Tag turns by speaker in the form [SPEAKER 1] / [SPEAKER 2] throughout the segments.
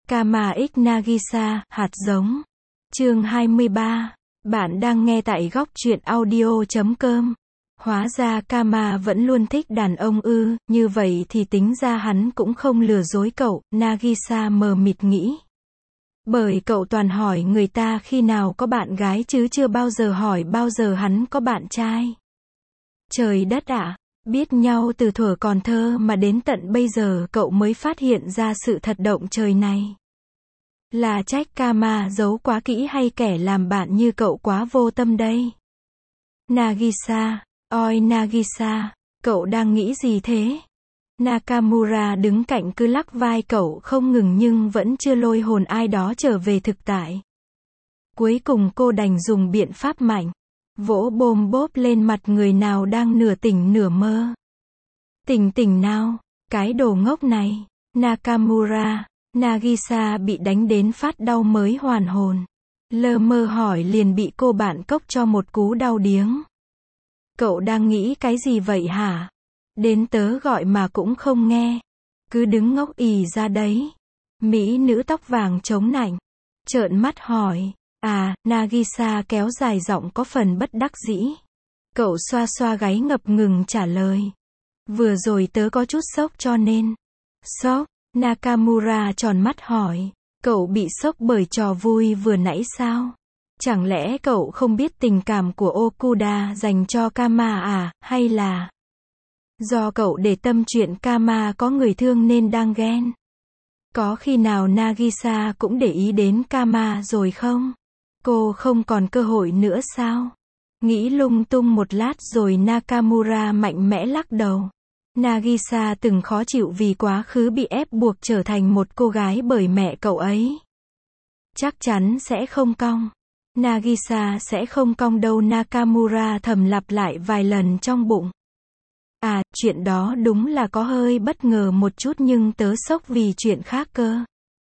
[SPEAKER 1] Kama X Nagisa, hạt giống. Chương 23. Bạn đang nghe tại góc truyện audio.com. Hóa ra Kama vẫn luôn thích đàn ông ư, như vậy thì tính ra hắn cũng không lừa dối cậu, Nagisa mờ mịt nghĩ. Bởi cậu toàn hỏi người ta khi nào có bạn gái chứ chưa bao giờ hỏi bao giờ hắn có bạn trai. Trời đất ạ, biết nhau từ thuở còn thơ mà đến tận bây giờ cậu mới phát hiện ra sự thật động trời này. Là trách Kama giấu quá kỹ hay kẻ làm bạn như cậu quá vô tâm đây? Nagisa, oi Nagisa, cậu đang nghĩ gì thế? Nakamura đứng cạnh cứ lắc vai cậu không ngừng nhưng vẫn chưa lôi hồn ai đó trở về thực tại. Cuối cùng cô đành dùng biện pháp mạnh, vỗ bôm bốp lên mặt người nào đang nửa tỉnh nửa mơ. Tỉnh nào, cái đồ ngốc này. Nakamura, Nagisa bị đánh đến phát đau mới hoàn hồn. Lơ mơ hỏi liền bị cô bạn cốc cho một cú đau điếng. Cậu đang nghĩ cái gì vậy hả? Đến tớ gọi mà cũng không nghe. Cứ đứng ngốc ì ra đấy. Mỹ nữ tóc vàng chống nạnh. Trợn mắt hỏi. À, Nagisa kéo dài giọng có phần bất đắc dĩ. Cậu xoa xoa gáy ngập ngừng trả lời. Vừa rồi tớ có chút sốc cho nên. Sốc? Nakamura tròn mắt hỏi. Cậu bị sốc bởi trò vui vừa nãy sao? Chẳng lẽ cậu không biết tình cảm của Okuda dành cho Kama à, hay là do cậu để tâm chuyện Kama có người thương nên đang ghen? Có khi nào Nagisa cũng để ý đến Kama rồi không? Cô không còn cơ hội nữa sao? Nghĩ lung tung một lát rồi Nakamura mạnh mẽ lắc đầu. Nagisa từng khó chịu vì quá khứ bị ép buộc trở thành một cô gái bởi mẹ cậu ấy. Chắc chắn sẽ không cong. Nagisa sẽ không cong đâu, Nakamura thầm lặp lại vài lần trong bụng. À, chuyện đó đúng là có hơi bất ngờ một chút nhưng tớ sốc vì chuyện khác cơ.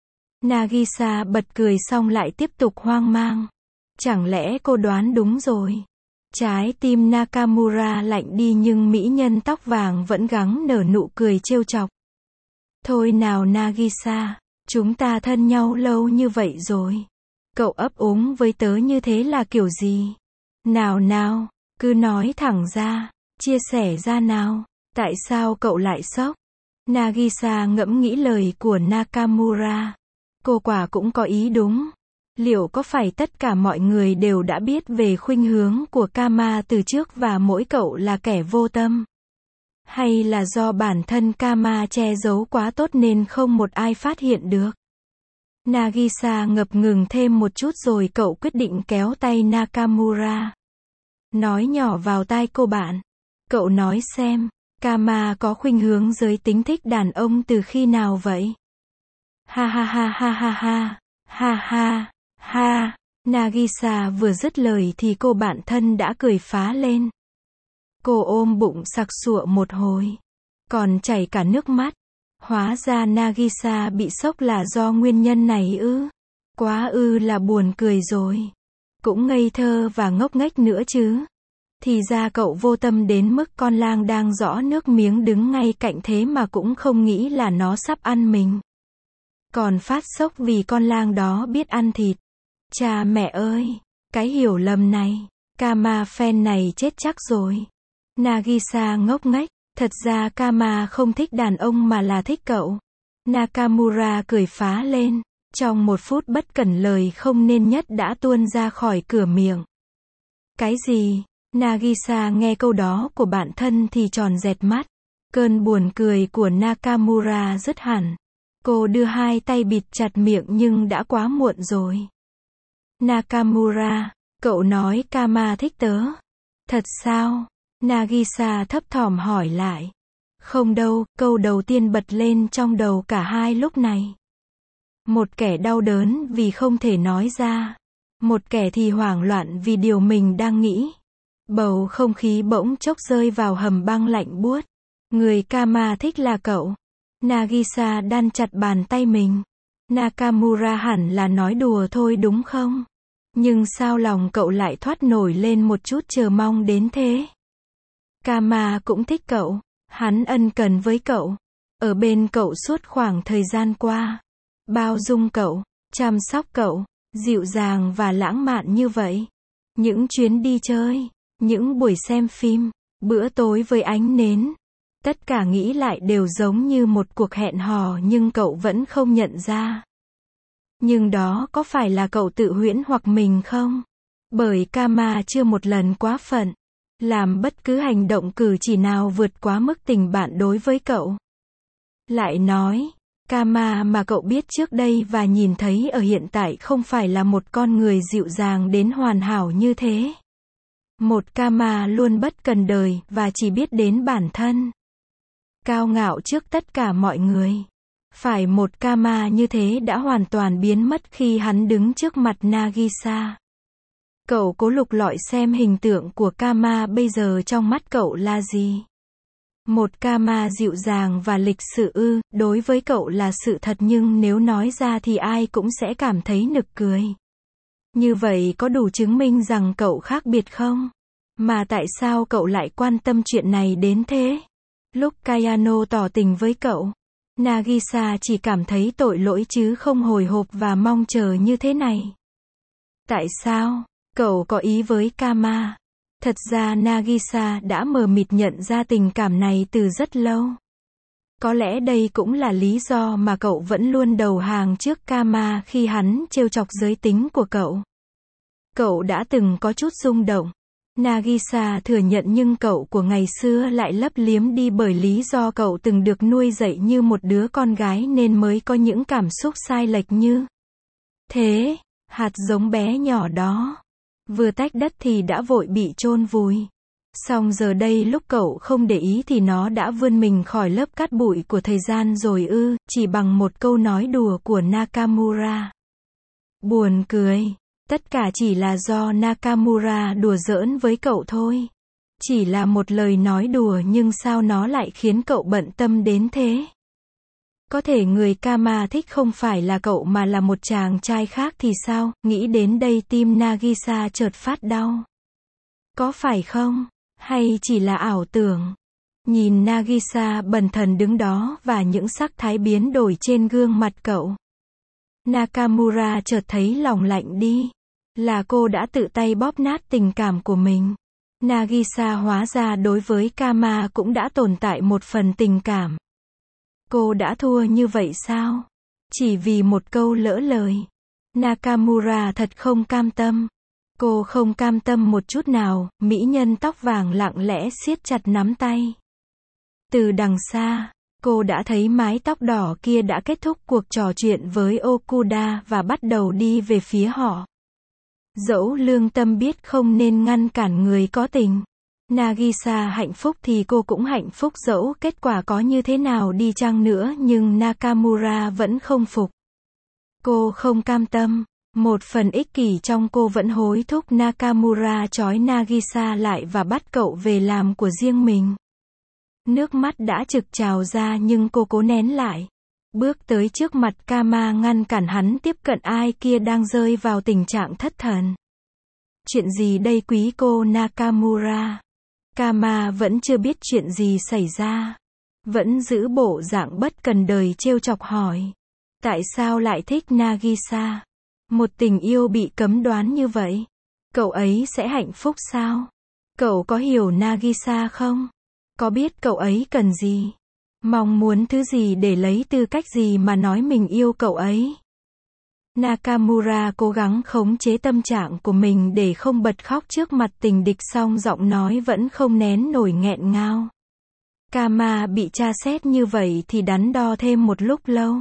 [SPEAKER 1] Nagisa bật cười xong lại tiếp tục hoang mang. Chẳng lẽ cô đoán đúng rồi? Trái tim Nakamura lạnh đi nhưng mỹ nhân tóc vàng vẫn gắng nở nụ cười trêu chọc. Thôi nào Nagisa, chúng ta thân nhau lâu như vậy rồi. Cậu ấp úng với tớ như thế là kiểu gì? Nào, cứ nói thẳng ra, chia sẻ ra nào, tại sao cậu lại sốc? Nagisa ngẫm nghĩ lời của Nakamura. Cô quả cũng có ý đúng. Liệu có phải tất cả mọi người đều đã biết về khuynh hướng của Kama từ trước và mỗi cậu là kẻ vô tâm? Hay là do bản thân Kama che giấu quá tốt nên không một ai phát hiện được? Nagisa ngập ngừng thêm một chút rồi cậu quyết định kéo tay Nakamura. Nói nhỏ vào tai cô bạn. Cậu nói xem, Kama có khuynh hướng giới tính thích đàn ông từ khi nào vậy? Ha ha ha ha ha ha, ha ha. Ha, Nagisa vừa dứt lời thì cô bạn thân đã cười phá lên. Cô ôm bụng sặc sụa một hồi, còn chảy cả nước mắt. Hóa ra Nagisa bị sốc là do nguyên nhân này ư? Quá ư là buồn cười rồi. Cũng ngây thơ và ngốc nghếch nữa chứ. Thì ra cậu vô tâm đến mức con lang đang giõ nước miếng đứng ngay cạnh thế mà cũng không nghĩ là nó sắp ăn mình. Còn phát sốc vì con lang đó biết ăn thịt. Cha mẹ ơi, cái hiểu lầm này, Kama fan này chết chắc rồi. Nagisa ngốc nghếch, thật ra Kama không thích đàn ông mà là thích cậu. Nakamura cười phá lên, trong một phút bất cẩn lời không nên nhất đã tuôn ra khỏi cửa miệng. Cái gì? Nagisa nghe câu đó của bạn thân thì tròn dẹt mắt. Cơn buồn cười của Nakamura dứt hẳn. Cô đưa hai tay bịt chặt miệng nhưng đã quá muộn rồi. Nakamura, cậu nói Kama thích tớ. Thật sao? Nagisa thấp thỏm hỏi lại. Không đâu, câu đầu tiên bật lên trong đầu cả hai lúc này. Một kẻ đau đớn vì không thể nói ra. Một kẻ thì hoảng loạn vì điều mình đang nghĩ. Bầu không khí bỗng chốc rơi vào hầm băng lạnh buốt. Người Kama thích là cậu. Nagisa đan chặt bàn tay mình. Nakamura hẳn là nói đùa thôi đúng không? Nhưng sao lòng cậu lại thoát nổi lên một chút chờ mong đến thế? Kama cũng thích cậu. Hắn ân cần với cậu. Ở bên cậu suốt khoảng thời gian qua. bao dung cậu, chăm sóc cậu, dịu dàng và lãng mạn như vậy. Những chuyến đi chơi, những buổi xem phim, bữa tối với ánh nến. Tất cả nghĩ lại đều giống như một cuộc hẹn hò nhưng cậu vẫn không nhận ra. Nhưng đó có phải là cậu tự huyễn hoặc mình không? Bởi Kama chưa một lần quá phận, làm bất cứ hành động cử chỉ nào vượt quá mức tình bạn đối với cậu. Lại nói, Kama mà cậu biết trước đây và nhìn thấy ở hiện tại không phải là một con người dịu dàng đến hoàn hảo như thế. Một Kama luôn bất cần đời và chỉ biết đến bản thân. Cao ngạo trước tất cả mọi người. Phải một Kama như thế đã hoàn toàn biến mất khi hắn đứng trước mặt Nagisa. Cậu cố lục lọi xem hình tượng của Kama bây giờ trong mắt cậu là gì. Một Kama dịu dàng và lịch sự đối với cậu là sự thật nhưng nếu nói ra thì ai cũng sẽ cảm thấy nực cười. Như vậy có đủ chứng minh rằng cậu khác biệt không? Mà tại sao cậu lại quan tâm chuyện này đến thế? Lúc Kayano tỏ tình với cậu, Nagisa chỉ cảm thấy tội lỗi chứ không hồi hộp và mong chờ như thế này. Tại sao? Cậu có ý với Kama. Thật ra Nagisa đã mờ mịt nhận ra tình cảm này từ rất lâu. Có lẽ đây cũng là lý do mà cậu vẫn luôn đầu hàng trước Kama khi hắn trêu chọc giới tính của cậu. Cậu đã từng có chút rung động. Nagisa thừa nhận nhưng cậu của ngày xưa lại lấp liếm đi bởi lý do cậu từng được nuôi dạy như một đứa con gái nên mới có những cảm xúc sai lệch như thế. Hạt giống bé nhỏ đó vừa tách đất thì đã vội bị chôn vùi. Song giờ đây lúc cậu không để ý thì nó đã vươn mình khỏi lớp cát bụi của thời gian rồi chỉ bằng một câu nói đùa của Nakamura. Buồn cười. Tất cả chỉ là do Nakamura đùa giỡn với cậu thôi. Chỉ là một lời nói đùa nhưng sao nó lại khiến cậu bận tâm đến thế? Có thể người Kama thích không phải là cậu mà là một chàng trai khác thì sao? Nghĩ đến đây tim Nagisa chợt phát đau. Có phải không? Hay chỉ là ảo tưởng? Nhìn Nagisa bần thần đứng đó và những sắc thái biến đổi trên gương mặt cậu. Nakamura chợt thấy lòng lạnh đi. Là cô đã tự tay bóp nát tình cảm của mình. Nagisa hóa ra đối với Kama cũng đã tồn tại một phần tình cảm. Cô đã thua như vậy sao? Chỉ vì một câu lỡ lời. Nakamura thật không cam tâm. Cô không cam tâm một chút nào, mỹ nhân tóc vàng lặng lẽ siết chặt nắm tay. Từ đằng xa, cô đã thấy mái tóc đỏ kia đã kết thúc cuộc trò chuyện với Okuda và bắt đầu đi về phía họ. Dẫu lương tâm biết không nên ngăn cản người có tình. Nagisa hạnh phúc thì cô cũng hạnh phúc dẫu kết quả có như thế nào đi chăng nữa nhưng Nakamura vẫn không phục. Cô không cam tâm. Một phần ích kỷ trong cô vẫn hối thúc Nakamura trói Nagisa lại và bắt cậu về làm của riêng mình. Nước mắt đã trực trào ra nhưng cô cố nén lại. Bước tới trước mặt Kama ngăn cản hắn tiếp cận ai kia đang rơi vào tình trạng thất thần. Chuyện gì đây quý cô Nakamura? Kama vẫn chưa biết chuyện gì xảy ra. Vẫn giữ bộ dạng bất cần đời trêu chọc hỏi. Tại sao lại thích Nagisa? Một tình yêu bị cấm đoán như vậy. Cậu ấy sẽ hạnh phúc sao? Cậu có hiểu Nagisa không? Có biết cậu ấy cần gì? Mong muốn thứ gì để lấy tư cách gì mà nói mình yêu cậu ấy? Nakamura cố gắng khống chế tâm trạng của mình để không bật khóc trước mặt tình địch song giọng nói vẫn không nén nổi nghẹn ngào. Kama bị tra xét như vậy thì đắn đo thêm một lúc lâu.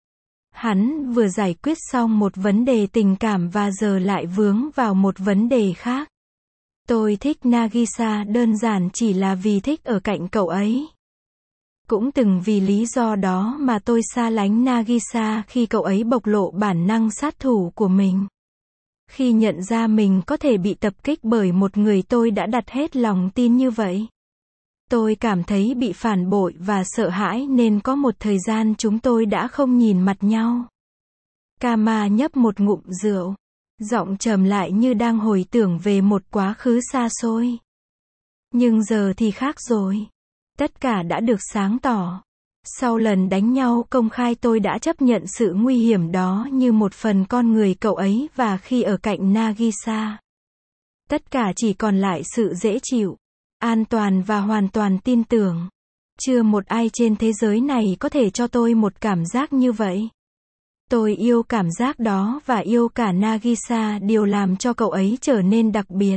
[SPEAKER 1] Hắn vừa giải quyết xong một vấn đề tình cảm và giờ lại vướng vào một vấn đề khác. Tôi thích Nagisa đơn giản chỉ là vì thích ở cạnh cậu ấy. Cũng từng vì lý do đó mà tôi xa lánh Nagisa khi cậu ấy bộc lộ bản năng sát thủ của mình. Khi nhận ra mình có thể bị tập kích bởi một người tôi đã đặt hết lòng tin như vậy. Tôi cảm thấy bị phản bội và sợ hãi nên có một thời gian chúng tôi đã không nhìn mặt nhau. Kama nhấp một ngụm rượu. Giọng trầm lại như đang hồi tưởng về một quá khứ xa xôi. Nhưng giờ thì khác rồi. Tất cả đã được sáng tỏ. Sau lần đánh nhau công khai tôi đã chấp nhận sự nguy hiểm đó như một phần con người cậu ấy và khi ở cạnh Nagisa, tất cả chỉ còn lại sự dễ chịu, an toàn và hoàn toàn tin tưởng. Chưa một ai trên thế giới này có thể cho tôi một cảm giác như vậy. Tôi yêu cảm giác đó và yêu cả Nagisa, điều làm cho cậu ấy trở nên đặc biệt.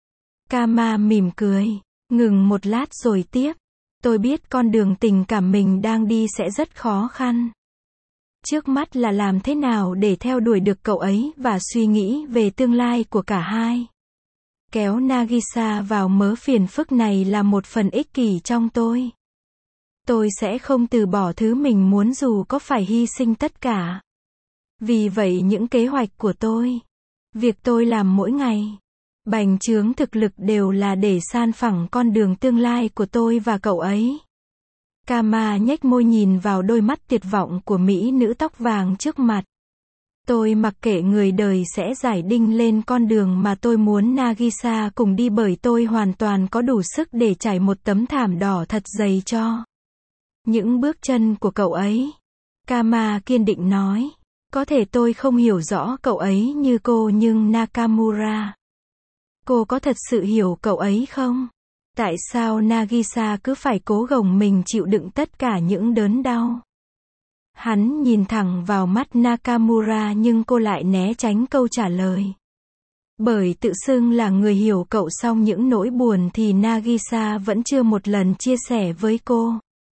[SPEAKER 1] Kama mỉm cười, ngừng một lát rồi tiếp. Tôi biết con đường tình cảm mình đang đi sẽ rất khó khăn. Trước mắt là làm thế nào để theo đuổi được cậu ấy và suy nghĩ về tương lai của cả hai. Kéo Nagisa vào mớ phiền phức này là một phần ích kỷ trong tôi. Tôi sẽ không từ bỏ thứ mình muốn dù có phải hy sinh tất cả. Vì vậy những kế hoạch của tôi, việc tôi làm mỗi ngày, bành trướng thực lực đều là để san phẳng con đường tương lai của tôi và cậu ấy. Kama nhếch môi nhìn vào đôi mắt tuyệt vọng của mỹ nữ tóc vàng trước mặt. Tôi mặc kệ người đời sẽ giải đinh lên con đường mà tôi muốn Nagisa cùng đi bởi tôi hoàn toàn có đủ sức để trải một tấm thảm đỏ thật dày cho những bước chân của cậu ấy. Kama kiên định nói. Có thể tôi không hiểu rõ cậu ấy như cô nhưng Nakamura, cô có thật sự hiểu cậu ấy không? Tại sao Nagisa cứ phải cố gồng mình chịu đựng tất cả những đớn đau? Hắn nhìn thẳng vào mắt Nakamura nhưng cô lại né tránh câu trả lời. Bởi tự xưng là người hiểu cậu song những nỗi buồn thì Nagisa vẫn chưa một lần chia sẻ với cô.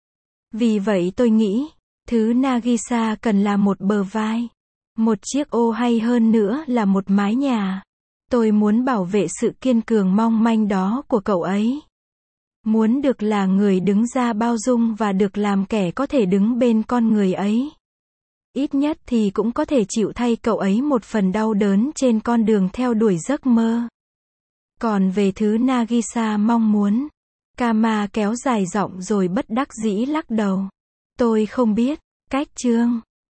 [SPEAKER 1] Vì vậy tôi nghĩ, thứ Nagisa cần là một bờ vai, một chiếc ô hay hơn nữa là một mái nhà. Tôi muốn bảo vệ sự kiên cường mong manh đó của cậu ấy. Muốn được là người đứng ra bao dung và được làm kẻ có thể đứng bên con người ấy. Ít nhất thì cũng có thể chịu thay cậu ấy một phần đau đớn trên con đường theo đuổi giấc mơ. Còn về thứ Nagisa mong muốn, Kama kéo dài giọng rồi bất đắc dĩ lắc đầu. Tôi không biết. Cách chương